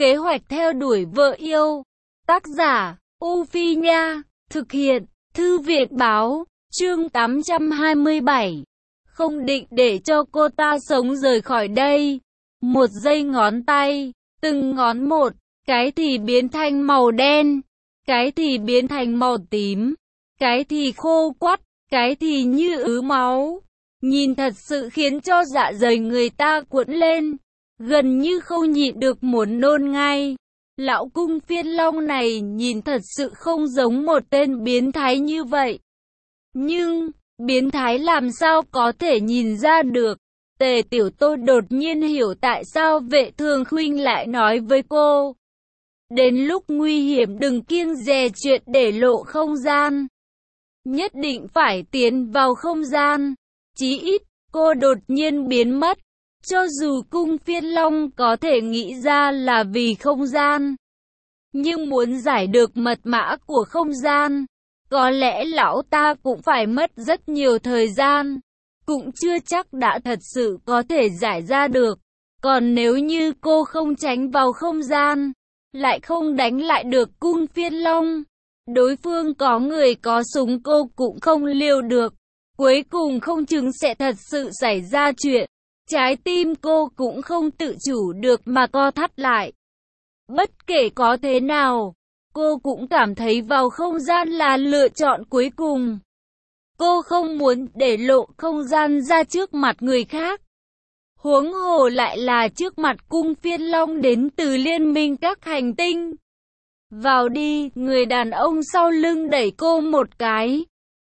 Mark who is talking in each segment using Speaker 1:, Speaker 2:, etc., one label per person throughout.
Speaker 1: Kế hoạch theo đuổi vợ yêu. Tác giả, U Phi Nha. Thực hiện, Thư viện Báo. Chương 827. Không định để cho cô ta sống rời khỏi đây. Một giây ngón tay, từng ngón một, cái thì biến thành màu đen, cái thì biến thành màu tím, cái thì khô quắt, cái thì như ứ máu. Nhìn thật sự khiến cho dạ dày người ta cuộn lên, gần như không nhịn được muốn nôn ngay. Lão cung phiên long này nhìn thật sự không giống một tên biến thái như vậy. Nhưng, biến thái làm sao có thể nhìn ra được? Tề Tiểu Tô đột nhiên hiểu tại sao Vệ Thường Khuynh lại nói với cô. Đến lúc nguy hiểm đừng kiêng dè chuyện để lộ không gian. Nhất định phải tiến vào không gian. Chí ít, cô đột nhiên biến mất. Cho dù cung phiên long có thể nghĩ ra là vì không gian. Nhưng muốn giải được mật mã của không gian, có lẽ lão ta cũng phải mất rất nhiều thời gian. Cũng chưa chắc đã thật sự có thể giải ra được. Còn nếu như cô không tránh vào không gian, lại không đánh lại được cung phiên long, đối phương có người có súng cô cũng không liều được. Cuối cùng không chừng sẽ thật sự xảy ra chuyện. Trái tim cô cũng không tự chủ được mà co thắt lại. Bất kể có thế nào, cô cũng cảm thấy vào không gian là lựa chọn cuối cùng. Cô không muốn để lộ không gian ra trước mặt người khác. Huống hồ lại là trước mặt cung phiên long đến từ liên minh các hành tinh. Vào đi, người đàn ông sau lưng đẩy cô một cái.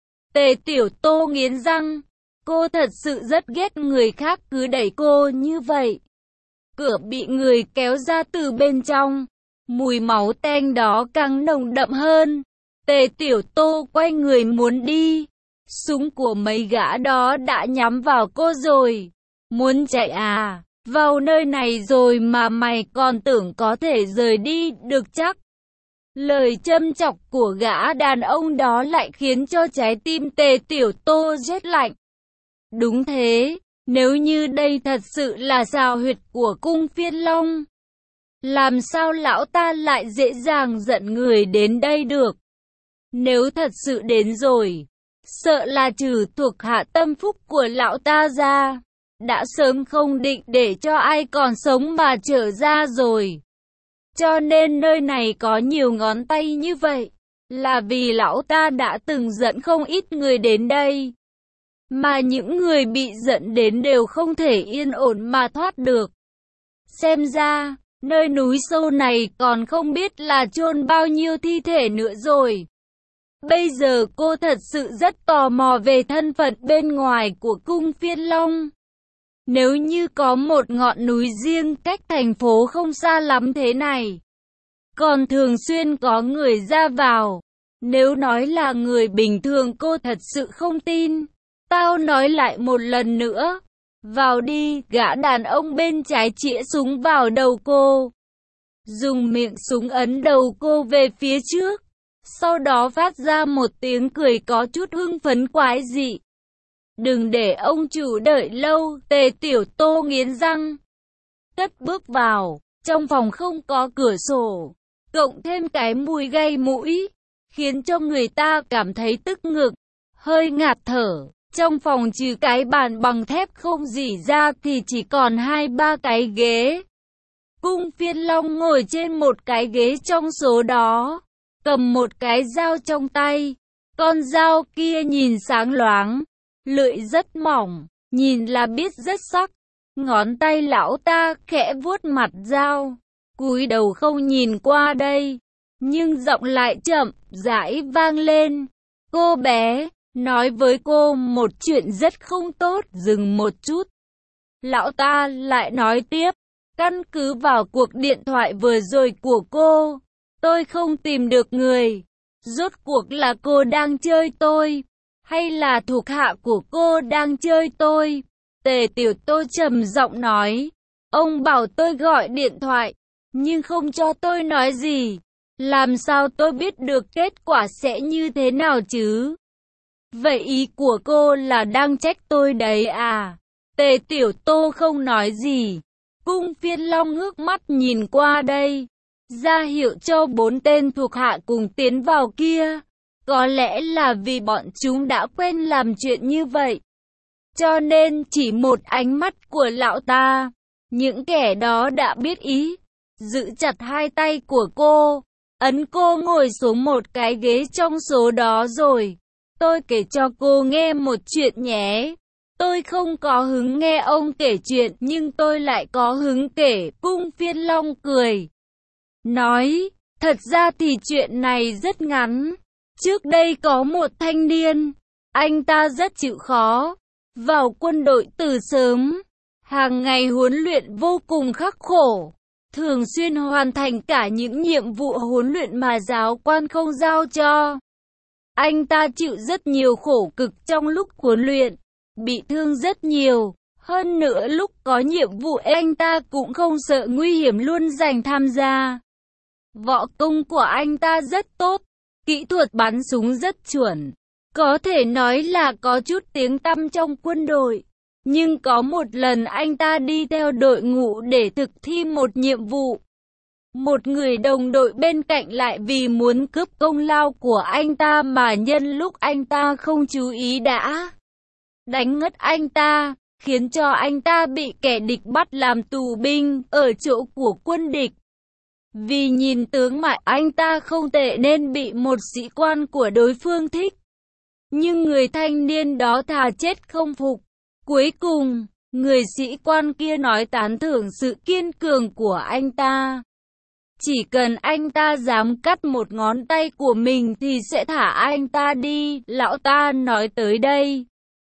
Speaker 1: Tề Tiểu Tô nghiến răng. Cô thật sự rất ghét người khác cứ đẩy cô như vậy. Cửa bị người kéo ra từ bên trong. Mùi máu tanh đó càng nồng đậm hơn. Tề Tiểu Tô quay người muốn đi. Súng của mấy gã đó đã nhắm vào cô rồi. Muốn chạy à? Vào nơi này rồi mà mày còn tưởng có thể rời đi được chắc? Lời châm chọc của gã đàn ông đó lại khiến cho trái tim Tề Tiểu Tô rét lạnh. Đúng thế, nếu như đây thật sự là xào huyệt của cung phiên long, làm sao lão ta lại dễ dàng dẫn người đến đây được? Nếu thật sự đến rồi, sợ là trừ thuộc hạ tâm phúc của lão ta ra, đã sớm không định để cho ai còn sống mà trở ra rồi. Cho nên nơi này có nhiều ngón tay như vậy, là vì lão ta đã từng dẫn không ít người đến đây. Mà những người bị dẫn đến đều không thể yên ổn mà thoát được. Xem ra, nơi núi sâu này còn không biết là chôn bao nhiêu thi thể nữa rồi. Bây giờ cô thật sự rất tò mò về thân phận bên ngoài của cung phiên long. Nếu như có một ngọn núi riêng cách thành phố không xa lắm thế này, còn thường xuyên có người ra vào, nếu nói là người bình thường cô thật sự không tin. Tao nói lại một lần nữa. Vào đi, gã đàn ông bên trái chĩa súng vào đầu cô. Dùng miệng súng ấn đầu cô về phía trước. Sau đó phát ra một tiếng cười có chút hưng phấn quái dị. Đừng để ông chủ đợi lâu, Tề Tiểu Tô nghiến răng. Cất bước vào, trong phòng không có cửa sổ. Cộng thêm cái mùi gây mũi, khiến cho người ta cảm thấy tức ngực, hơi ngạt thở. Trong phòng trừ cái bàn bằng thép không gì ra thì chỉ còn 2-3 cái ghế. Cung phiên long ngồi trên một cái ghế trong số đó, cầm một cái dao trong tay. Con dao kia nhìn sáng loáng, lưỡi rất mỏng, nhìn là biết rất sắc. Ngón tay lão ta khẽ vuốt mặt dao, cúi đầu không nhìn qua đây, nhưng giọng lại chậm rãi vang lên. Cô bé, nói với cô một chuyện rất không tốt. Dừng một chút, lão ta lại nói tiếp. Căn cứ vào cuộc điện thoại vừa rồi của cô, tôi không tìm được người. Rốt cuộc là cô đang chơi tôi, hay là thuộc hạ của cô đang chơi tôi? Tề Tiểu Tô trầm giọng nói. Ông bảo tôi gọi điện thoại, nhưng không cho tôi nói gì. Làm sao tôi biết được kết quả sẽ như thế nào chứ? Vậy ý của cô là đang trách tôi đấy à? Tề Tiểu Tô không nói gì, Cung Phiên Long ngước mắt nhìn qua đây, ra hiệu cho 4 tên thuộc hạ cùng tiến vào kia. Có lẽ là vì bọn chúng đã quen làm chuyện như vậy, cho nên chỉ một ánh mắt của lão ta, những kẻ đó đã biết ý, giữ chặt hai tay của cô, ấn cô ngồi xuống một cái ghế trong số đó rồi. Tôi kể cho cô nghe một chuyện nhé. Tôi không có hứng nghe ông kể chuyện nhưng tôi lại có hứng kể. Cung Phiên Long cười, nói, thật ra thì chuyện này rất ngắn. Trước đây có một thanh niên, anh ta rất chịu khó, vào quân đội từ sớm, hàng ngày huấn luyện vô cùng khắc khổ, thường xuyên hoàn thành cả những nhiệm vụ huấn luyện mà giáo quan không giao cho. Anh ta chịu rất nhiều khổ cực trong lúc huấn luyện, bị thương rất nhiều. Hơn nữa lúc có nhiệm vụ anh ta cũng không sợ nguy hiểm luôn dành tham gia. Võ công của anh ta rất tốt, kỹ thuật bắn súng rất chuẩn, có thể nói là có chút tiếng tăm trong quân đội. Nhưng có một lần anh ta đi theo đội ngũ để thực thi một nhiệm vụ. Một người đồng đội bên cạnh lại vì muốn cướp công lao của anh ta mà nhân lúc anh ta không chú ý đã đánh ngất anh ta, khiến cho anh ta bị kẻ địch bắt làm tù binh ở chỗ của quân địch. Vì nhìn tướng mạo anh ta không tệ nên bị một sĩ quan của đối phương thích. Nhưng người thanh niên đó thà chết không phục. Cuối cùng, người sĩ quan kia nói tán thưởng sự kiên cường của anh ta. Chỉ cần anh ta dám cắt một ngón tay của mình thì sẽ thả anh ta đi. Lão ta nói tới đây,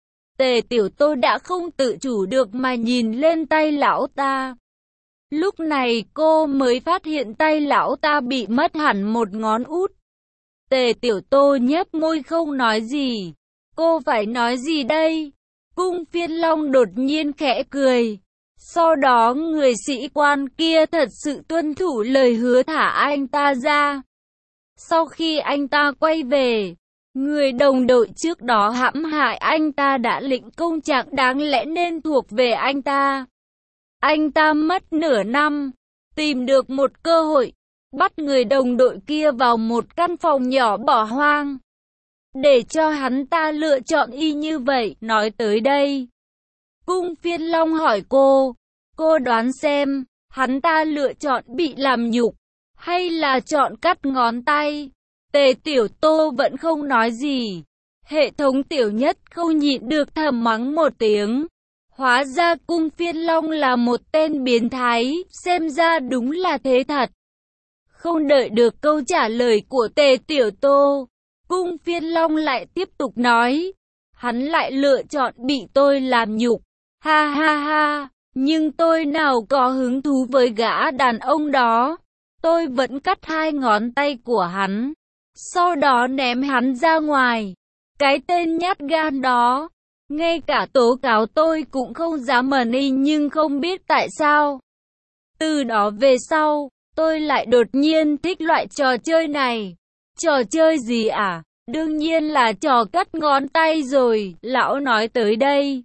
Speaker 1: Tề Tiểu Tô đã không tự chủ được mà nhìn lên tay lão ta. Lúc này cô mới phát hiện tay lão ta bị mất hẳn một ngón út. Tề Tiểu Tô nhếch môi không nói gì. Cô phải nói gì đây? Cung Phiên Long đột nhiên khẽ cười. Sau đó người sĩ quan kia thật sự tuân thủ lời hứa thả anh ta ra. Sau khi anh ta quay về, người đồng đội trước đó hãm hại anh ta đã lĩnh công trạng đáng lẽ nên thuộc về anh ta. Anh ta mất nửa năm, tìm được một cơ hội, bắt người đồng đội kia vào một căn phòng nhỏ bỏ hoang, để cho hắn ta lựa chọn y như vậy. Nói tới đây, Cung Phiên Long hỏi cô đoán xem, hắn ta lựa chọn bị làm nhục, hay là chọn cắt ngón tay? Tề Tiểu Tô vẫn không nói gì. Hệ thống Tiểu Nhất không nhịn được thầm mắng một tiếng. Hóa ra Cung Phiên Long là một tên biến thái, xem ra đúng là thế thật. Không đợi được câu trả lời của Tề Tiểu Tô, Cung Phiên Long lại tiếp tục nói, hắn lại lựa chọn bị tôi làm nhục. Ha ha ha, nhưng tôi nào có hứng thú với gã đàn ông đó. Tôi vẫn cắt hai ngón tay của hắn, sau đó ném hắn ra ngoài. Cái tên nhát gan đó, ngay cả tố cáo tôi cũng không dám mần y, nhưng không biết tại sao. Từ đó về sau, tôi lại đột nhiên thích loại trò chơi này. Trò chơi gì à? Đương nhiên là trò cắt ngón tay rồi. Lão nói tới đây,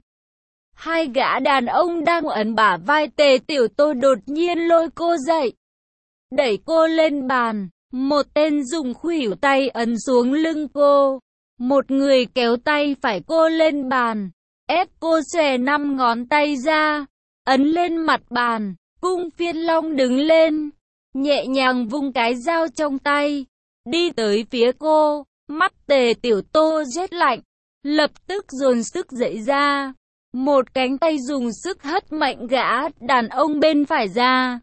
Speaker 1: hai gã đàn ông đang ấn bả vai Tề Tiểu Tô đột nhiên lôi cô dậy, đẩy cô lên bàn. Một tên dùng khuỷu tay ấn xuống lưng cô, một người kéo tay phải cô lên bàn, ép cô xòe 5 ngón tay ra, ấn lên mặt bàn. Cung Phiên Long đứng lên, nhẹ nhàng vung cái dao trong tay, đi tới phía cô. Mắt Tề Tiểu Tô rét lạnh, lập tức dồn sức dậy ra, một cánh tay dùng sức hất mạnh gã đàn ông bên phải ra.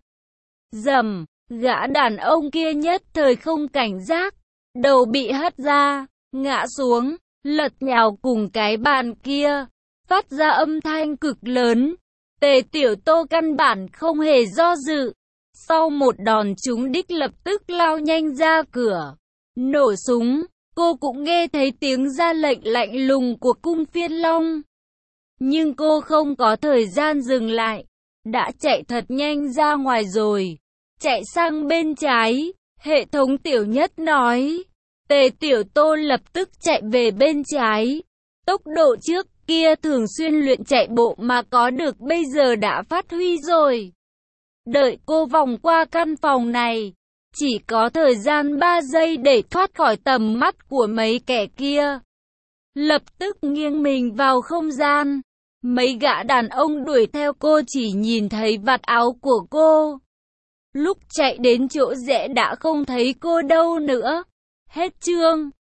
Speaker 1: Rầm, gã đàn ông kia nhất thời không cảnh giác, đầu bị hất ra, ngã xuống, lật nhào cùng cái bàn kia, phát ra âm thanh cực lớn. Tề Tiểu Tô căn bản không hề do dự, sau một đòn trúng đích lập tức lao nhanh ra cửa, nổ súng. Cô cũng nghe thấy tiếng ra lệnh lạnh lùng của Cung Phiên Long, nhưng cô không có thời gian dừng lại, đã chạy thật nhanh ra ngoài rồi. Chạy sang bên trái, hệ thống Tiểu Nhất nói. Tề Tiểu Tô lập tức chạy về bên trái. Tốc độ trước kia thường xuyên luyện chạy bộ mà có được bây giờ đã phát huy rồi. Đợi cô vòng qua căn phòng này, chỉ có thời gian 3 giây để thoát khỏi tầm mắt của mấy kẻ kia. Lập tức nghiêng mình vào không gian. Mấy gã đàn ông đuổi theo cô chỉ nhìn thấy vạt áo của cô. Lúc chạy đến chỗ rẽ đã không thấy cô đâu nữa. Hết chương.